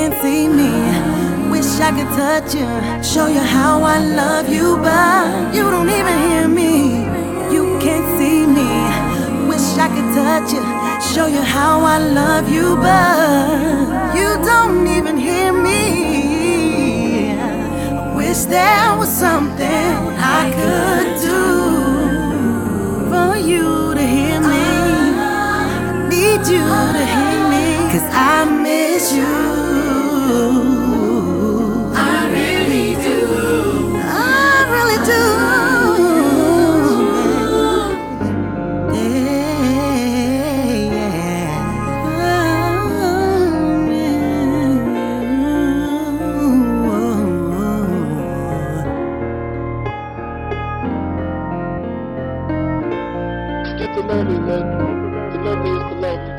can't see me. Wish I could touch you, show you how I love you, but you don't even hear me. You can't see me. Wish I could touch you, show you how I love you, but you don't even hear me. I wish there was something I could do for you to hear me. I need you to hear me, 'cause I miss you. Get to know me, man. To know me is to love you.